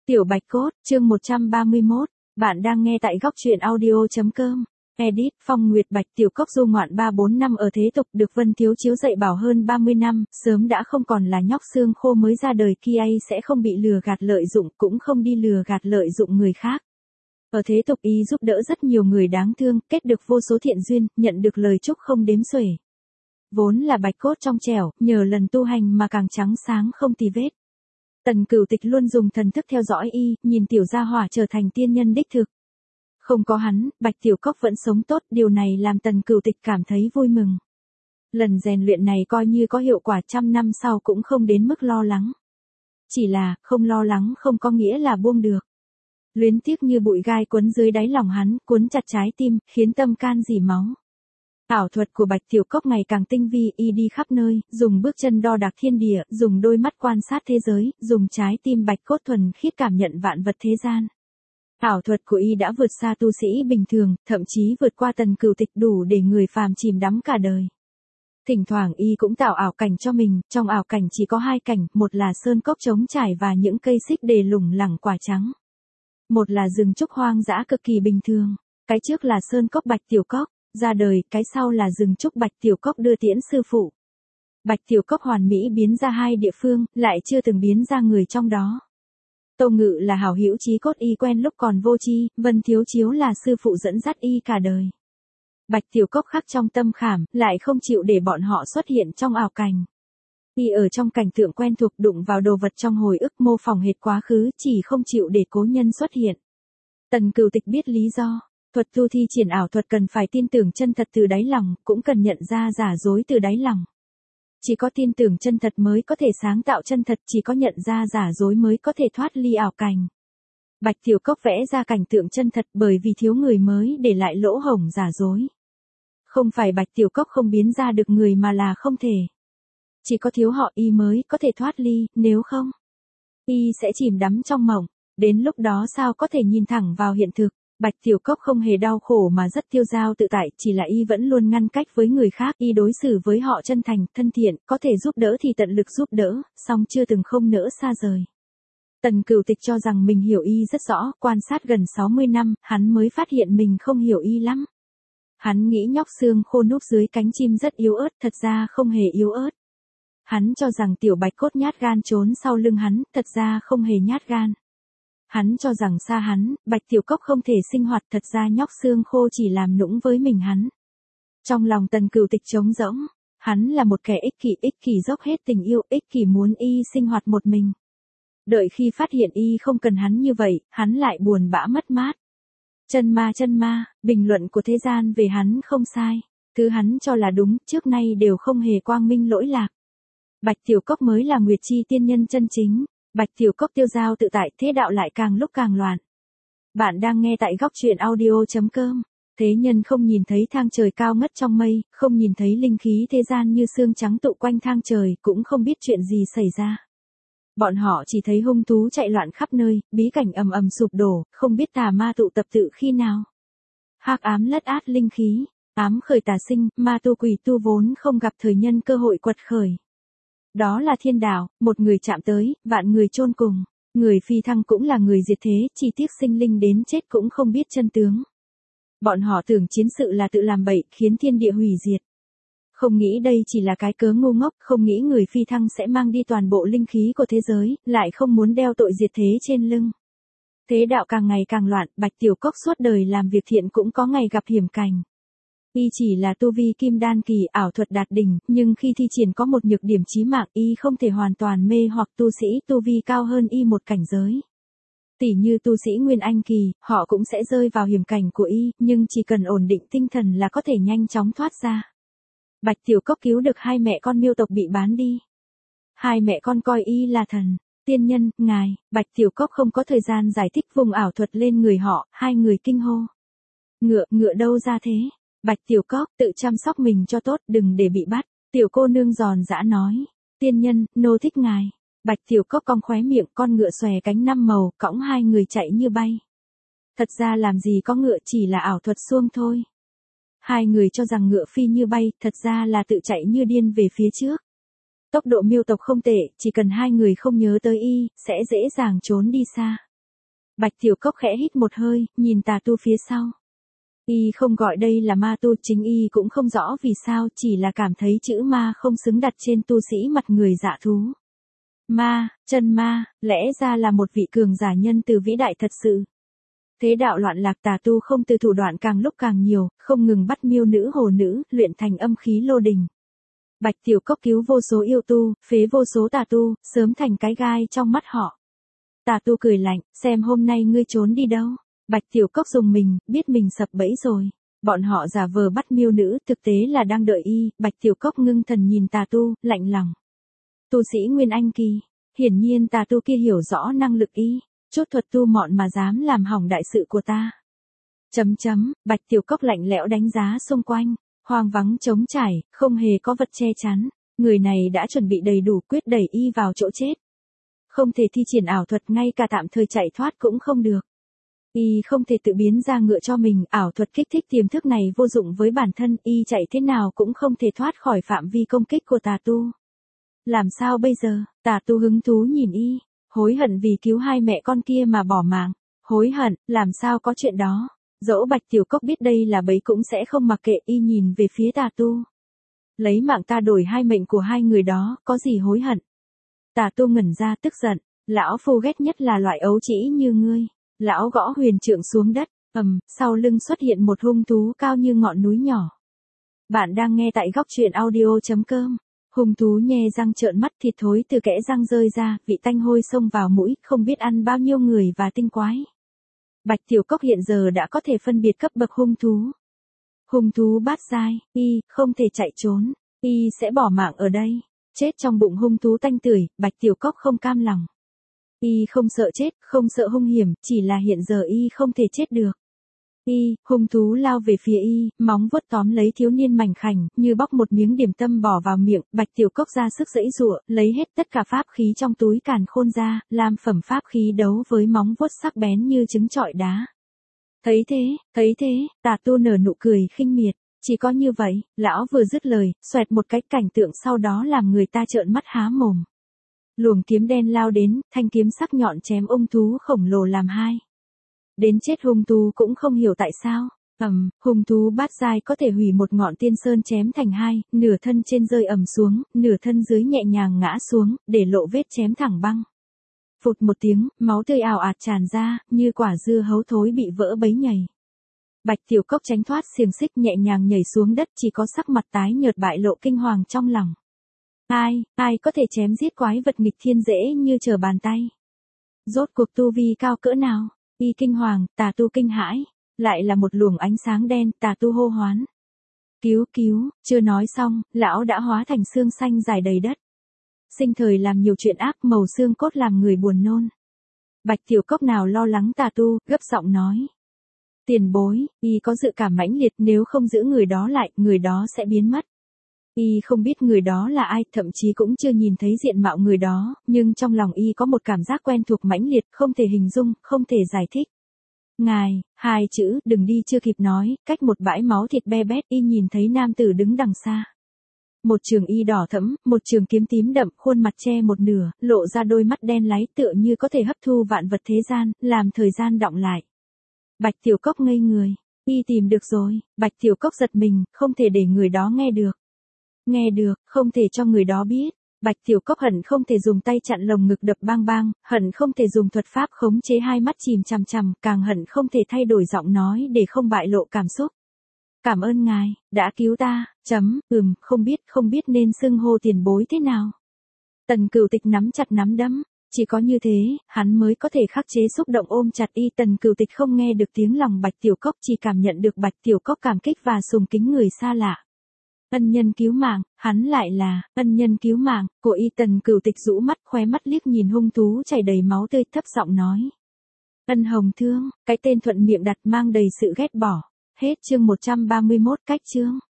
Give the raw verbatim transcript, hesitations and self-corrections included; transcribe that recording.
Tiểu Bạch Cốt, chương một trăm ba mươi mốt, bạn đang nghe tại góc truyện audio.com. Edit, Phong Nguyệt Bạch Tiểu Cốc du ngoạn ba bốn năm ở thế tục được Vân Thiếu Chiếu dạy bảo hơn ba mươi năm, sớm đã không còn là nhóc xương khô mới ra đời kia sẽ không bị lừa gạt lợi dụng cũng không đi lừa gạt lợi dụng người khác. Ở thế tục y giúp đỡ rất nhiều người đáng thương, kết được vô số thiện duyên, nhận được lời chúc không đếm xuể. Vốn là bạch cốt trong trẻo, nhờ lần tu hành mà càng trắng sáng không tì vết. Tần Cửu Tịch luôn dùng thần thức theo dõi y, nhìn tiểu gia hỏa trở thành tiên nhân đích thực. Không có hắn, Bạch Tiểu Cốc vẫn sống tốt, điều này làm Tần Cửu Tịch cảm thấy vui mừng. Lần rèn luyện này coi như có hiệu quả, trăm năm sau cũng không đến mức lo lắng. Chỉ là, không lo lắng không có nghĩa là buông được. Luyến tiếc như bụi gai quấn dưới đáy lòng hắn, cuốn chặt trái tim, khiến tâm can rỉ máu. Ảo thuật của Bạch Tiểu Cốc ngày càng tinh vi, y đi khắp nơi, dùng bước chân đo đạc thiên địa, dùng đôi mắt quan sát thế giới, dùng trái tim bạch cốt thuần khiết cảm nhận vạn vật thế gian. Ảo thuật của y đã vượt xa tu sĩ bình thường, thậm chí vượt qua Tần Cửu Tịch, đủ để người phàm chìm đắm cả đời. Thỉnh thoảng y cũng tạo ảo cảnh cho mình, trong ảo cảnh chỉ có hai cảnh, một là sơn cốc trống trải và những cây xích đề lủng lẳng quả trắng. Một là rừng trúc hoang dã cực kỳ bình thường, cái trước là sơn cốc Bạch Tiểu Cốc ra đời, cái sau là rừng trúc Bạch Tiểu Cốc đưa tiễn sư phụ. Bạch Tiểu Cốc hoàn mỹ biến ra hai địa phương, lại chưa từng biến ra người trong đó. Tô Ngự là hảo hữu chí cốt y quen lúc còn vô tri, Vân Thiếu Chiếu là sư phụ dẫn dắt y cả đời. Bạch Tiểu Cốc khắc trong tâm khảm, lại không chịu để bọn họ xuất hiện trong ảo cảnh. Y ở trong cảnh tượng quen thuộc, đụng vào đồ vật trong hồi ức, mô phỏng hệt quá khứ, chỉ không chịu để cố nhân xuất hiện. Tần Cửu Tịch biết lý do. Thuật tu thi triển ảo thuật cần phải tin tưởng chân thật từ đáy lòng, cũng cần nhận ra giả dối từ đáy lòng. Chỉ có tin tưởng chân thật mới có thể sáng tạo chân thật, chỉ có nhận ra giả dối mới có thể thoát ly ảo cảnh. Bạch Tiểu Cốc vẽ ra cảnh tượng chân thật bởi vì thiếu người mới để lại lỗ hổng giả dối. Không phải Bạch Tiểu Cốc không biến ra được người mà là không thể. Chỉ có thiếu họ y mới có thể thoát ly, nếu không, y sẽ chìm đắm trong mộng, đến lúc đó sao có thể nhìn thẳng vào hiện thực. Bạch Tiểu Cốc không hề đau khổ mà rất tiêu dao tự tại, chỉ là y vẫn luôn ngăn cách với người khác, y đối xử với họ chân thành, thân thiện, có thể giúp đỡ thì tận lực giúp đỡ, song chưa từng không nỡ xa rời. Tần Cửu Tịch cho rằng mình hiểu y rất rõ, quan sát gần sáu mươi năm, hắn mới phát hiện mình không hiểu y lắm. Hắn nghĩ nhóc xương khô núp dưới cánh chim rất yếu ớt, thật ra không hề yếu ớt. Hắn cho rằng tiểu Bạch Cốt nhát gan trốn sau lưng hắn, thật ra không hề nhát gan. Hắn cho rằng xa hắn, Bạch Tiểu Cốc không thể sinh hoạt, thật ra nhóc xương khô chỉ làm nũng với mình hắn. Trong lòng Tần Cửu Tịch trống rỗng, hắn là một kẻ ích kỷ, ích kỷ dốc hết tình yêu, ích kỷ muốn y sinh hoạt một mình. Đợi khi phát hiện y không cần hắn như vậy, hắn lại buồn bã mất mát. Chân ma chân ma, bình luận của thế gian về hắn không sai, thứ hắn cho là đúng, trước nay đều không hề quang minh lỗi lạc. Bạch Tiểu Cốc mới là Nguyệt Chi tiên nhân chân chính. Bạch Tiểu Cốc tiêu dao tự tại, thế đạo lại càng lúc càng loạn. Bạn đang nghe tại góc truyện audio.com. Thế nhân không nhìn thấy thang trời cao ngất trong mây, không nhìn thấy linh khí thế gian như sương trắng tụ quanh thang trời, cũng không biết chuyện gì xảy ra. Bọn họ chỉ thấy hung thú chạy loạn khắp nơi, bí cảnh ầm ầm sụp đổ, không biết tà ma tụ tập tự khi nào. Hắc ám lất át linh khí, ám khởi tà sinh, ma tu quỷ tu vốn không gặp thời nhân cơ hội quật khởi. Đó là thiên đạo, một người chạm tới, vạn người chôn cùng. Người phi thăng cũng là người diệt thế, chỉ tiếc sinh linh đến chết cũng không biết chân tướng. Bọn họ tưởng chiến sự là tự làm bậy, khiến thiên địa hủy diệt. Không nghĩ đây chỉ là cái cớ ngu ngốc, không nghĩ người phi thăng sẽ mang đi toàn bộ linh khí của thế giới, lại không muốn đeo tội diệt thế trên lưng. Thế đạo càng ngày càng loạn, Bạch Tiểu Cốc suốt đời làm việc thiện cũng có ngày gặp hiểm cảnh. Y chỉ là tu vi kim đan kỳ, ảo thuật đạt đỉnh, nhưng khi thi triển có một nhược điểm chí mạng, y không thể hoàn toàn mê hoặc tu sĩ tu vi cao hơn y một cảnh giới. Tỉ như tu sĩ Nguyên Anh kỳ, họ cũng sẽ rơi vào hiểm cảnh của y, nhưng chỉ cần ổn định tinh thần là có thể nhanh chóng thoát ra. Bạch Tiểu Cốc cứu được hai mẹ con Miêu tộc bị bán đi. Hai mẹ con coi y là thần, tiên nhân, ngài. Bạch Tiểu Cốc không có thời gian giải thích vùng ảo thuật lên người họ, hai người kinh hô. Ngựa, ngựa đâu ra thế? Bạch Tiểu Cốc, tự chăm sóc mình cho tốt, đừng để bị bắt. Tiểu cô nương giòn giã nói. Tiên nhân, nô thích ngài. Bạch Tiểu Cốc cong khóe miệng, con ngựa xòe cánh năm màu, cõng hai người chạy như bay. Thật ra làm gì có ngựa, chỉ là ảo thuật xuông thôi. Hai người cho rằng ngựa phi như bay, thật ra là tự chạy như điên về phía trước. Tốc độ Miêu tộc không tệ, chỉ cần hai người không nhớ tới y, sẽ dễ dàng trốn đi xa. Bạch Tiểu Cốc khẽ hít một hơi, nhìn tà tu phía sau. Y không gọi đây là ma tu, chính y cũng không rõ vì sao, chỉ là cảm thấy chữ ma không xứng đặt trên tu sĩ mặt người dạ thú. Ma, chân ma, lẽ ra là một vị cường giả nhân từ vĩ đại thật sự. Thế đạo loạn lạc, tà tu không từ thủ đoạn càng lúc càng nhiều, không ngừng bắt miêu nữ hồ nữ, luyện thành âm khí lô đình. Bạch Tiểu Cốc cứu vô số yêu tu, phế vô số tà tu, sớm thành cái gai trong mắt họ. Tà tu cười lạnh, xem hôm nay ngươi trốn đi đâu. Bạch Tiểu Cốc dùng mình, biết mình sập bẫy rồi. Bọn họ giả vờ bắt miêu nữ, thực tế là đang đợi y. Bạch Tiểu Cốc ngưng thần nhìn tà tu, lạnh lòng. Tu sĩ Nguyên Anh kỳ. Hiển nhiên tà tu kia hiểu rõ năng lực y. Chút thuật tu mọn mà dám làm hỏng đại sự của ta. Chấm chấm, Bạch Tiểu Cốc lạnh lẽo đánh giá xung quanh. Hoang vắng trống trải, không hề có vật che chắn. Người này đã chuẩn bị đầy đủ, quyết đẩy y vào chỗ chết. Không thể thi triển ảo thuật, ngay cả tạm thời chạy thoát cũng không được. Y không thể tự biến ra ngựa cho mình, ảo thuật kích thích tiềm thức này vô dụng với bản thân, y chạy thế nào cũng không thể thoát khỏi phạm vi công kích của tà tu. Làm sao bây giờ? Tà tu hứng thú nhìn y, hối hận vì cứu hai mẹ con kia mà bỏ mạng. Hối hận, làm sao có chuyện đó? Dẫu Bạch Tiểu Cốc biết đây là bẫy cũng sẽ không mặc kệ, y nhìn về phía tà tu. Lấy mạng ta đổi hai mệnh của hai người đó, có gì hối hận? Tà tu ngẩn ra tức giận, lão phu ghét nhất là loại ấu trĩ như ngươi. Lão gõ huyền trượng xuống đất, ầm, sau lưng xuất hiện một hung thú cao như ngọn núi nhỏ. Bạn đang nghe tại góc truyện audio chấm com. Hung thú nhe răng trợn mắt, thịt thối từ kẽ răng rơi ra, vị tanh hôi xông vào mũi, không biết ăn bao nhiêu người và tinh quái. Bạch Tiểu Cốc hiện giờ đã có thể phân biệt cấp bậc hung thú. Hung thú bát giai, y không thể chạy trốn, y sẽ bỏ mạng ở đây. Chết trong bụng hung thú tanh tưởi, Bạch Tiểu Cốc không cam lòng. Y không sợ chết, không sợ hung hiểm, chỉ là hiện giờ y không thể chết được. Y, hung thú lao về phía y, móng vuốt tóm lấy thiếu niên mảnh khảnh, như bóc một miếng điểm tâm bỏ vào miệng. Bạch Tiểu Cốc ra sức giãy giụa, lấy hết tất cả pháp khí trong túi càn khôn ra, làm phẩm pháp khí đấu với móng vuốt sắc bén như trứng trọi đá. Thấy thế, thấy thế, tà tu nở nụ cười khinh miệt. Chỉ có như vậy, lão vừa dứt lời, xoẹt một cái, cảnh tượng sau đó làm người ta trợn mắt há mồm. Luồng kiếm đen lao đến, thanh kiếm sắc nhọn chém ung thú khổng lồ làm hai. Đến chết hung thú cũng không hiểu tại sao. Ầm, hung thú bát giai có thể hủy một ngọn tiên sơn chém thành hai, nửa thân trên rơi ầm xuống, nửa thân dưới nhẹ nhàng ngã xuống, để lộ vết chém thẳng băng. Phụt một tiếng, máu tươi ào ạt tràn ra, như quả dưa hấu thối bị vỡ bấy nhầy. Bạch Tiểu Cốc tránh thoát xiềng xích, nhẹ nhàng nhảy xuống đất, chỉ có sắc mặt tái nhợt bại lộ kinh hoàng trong lòng. Ai, ai có thể chém giết quái vật nghịch thiên dễ như trở bàn tay? Rốt cuộc tu vi cao cỡ nào? Y kinh hoàng, tà tu kinh hãi, lại là một luồng ánh sáng đen, tà tu hô hoán. Cứu cứu, chưa nói xong, lão đã hóa thành xương xanh dài đầy đất. Sinh thời làm nhiều chuyện ác, màu xương cốt làm người buồn nôn. Bạch Tiểu Cốc nào lo lắng tà tu, gấp giọng nói. Tiền bối, y có dự cảm mãnh liệt, nếu không giữ người đó lại, người đó sẽ biến mất. Y không biết người đó là ai, thậm chí cũng chưa nhìn thấy diện mạo người đó, nhưng trong lòng y có một cảm giác quen thuộc mãnh liệt, không thể hình dung, không thể giải thích. Ngài, hai chữ, đừng đi chưa kịp nói, cách một bãi máu thịt be bét, y nhìn thấy nam tử đứng đằng xa. Một trường y đỏ thẫm, một trường kiếm tím đậm, khuôn mặt che một nửa, lộ ra đôi mắt đen láy tựa như có thể hấp thu vạn vật thế gian, làm thời gian đọng lại. Bạch Tiểu Cốc ngây người, y tìm được rồi. Bạch Tiểu Cốc giật mình, không thể để người đó nghe được. Nghe được, không thể cho người đó biết. Bạch Tiểu Cốc hận không thể dùng tay chặn lồng ngực đập bang bang, hận không thể dùng thuật pháp khống chế hai mắt chìm chằm chằm, càng hận không thể thay đổi giọng nói để không bại lộ cảm xúc. Cảm ơn ngài, đã cứu ta, chấm, ừm, không biết, không biết nên xưng hô tiền bối thế nào. Tần Cửu Tịch nắm chặt nắm đấm, chỉ có như thế, hắn mới có thể khắc chế xúc động ôm chặt y. Tần Cửu Tịch không nghe được tiếng lòng Bạch Tiểu Cốc, chỉ cảm nhận được Bạch Tiểu Cốc cảm kích và sùng kính người xa lạ. Ân nhân cứu mạng, hắn lại là ân nhân cứu mạng của y. Tần Cửu Tịch rũ mắt, khóe mắt liếc nhìn hung thú chảy đầy máu tươi, thấp giọng nói. Ân Hồng Thương, cái tên thuận miệng đặt mang đầy sự ghét bỏ. Hết chương một trăm ba mươi mốt, cách chương.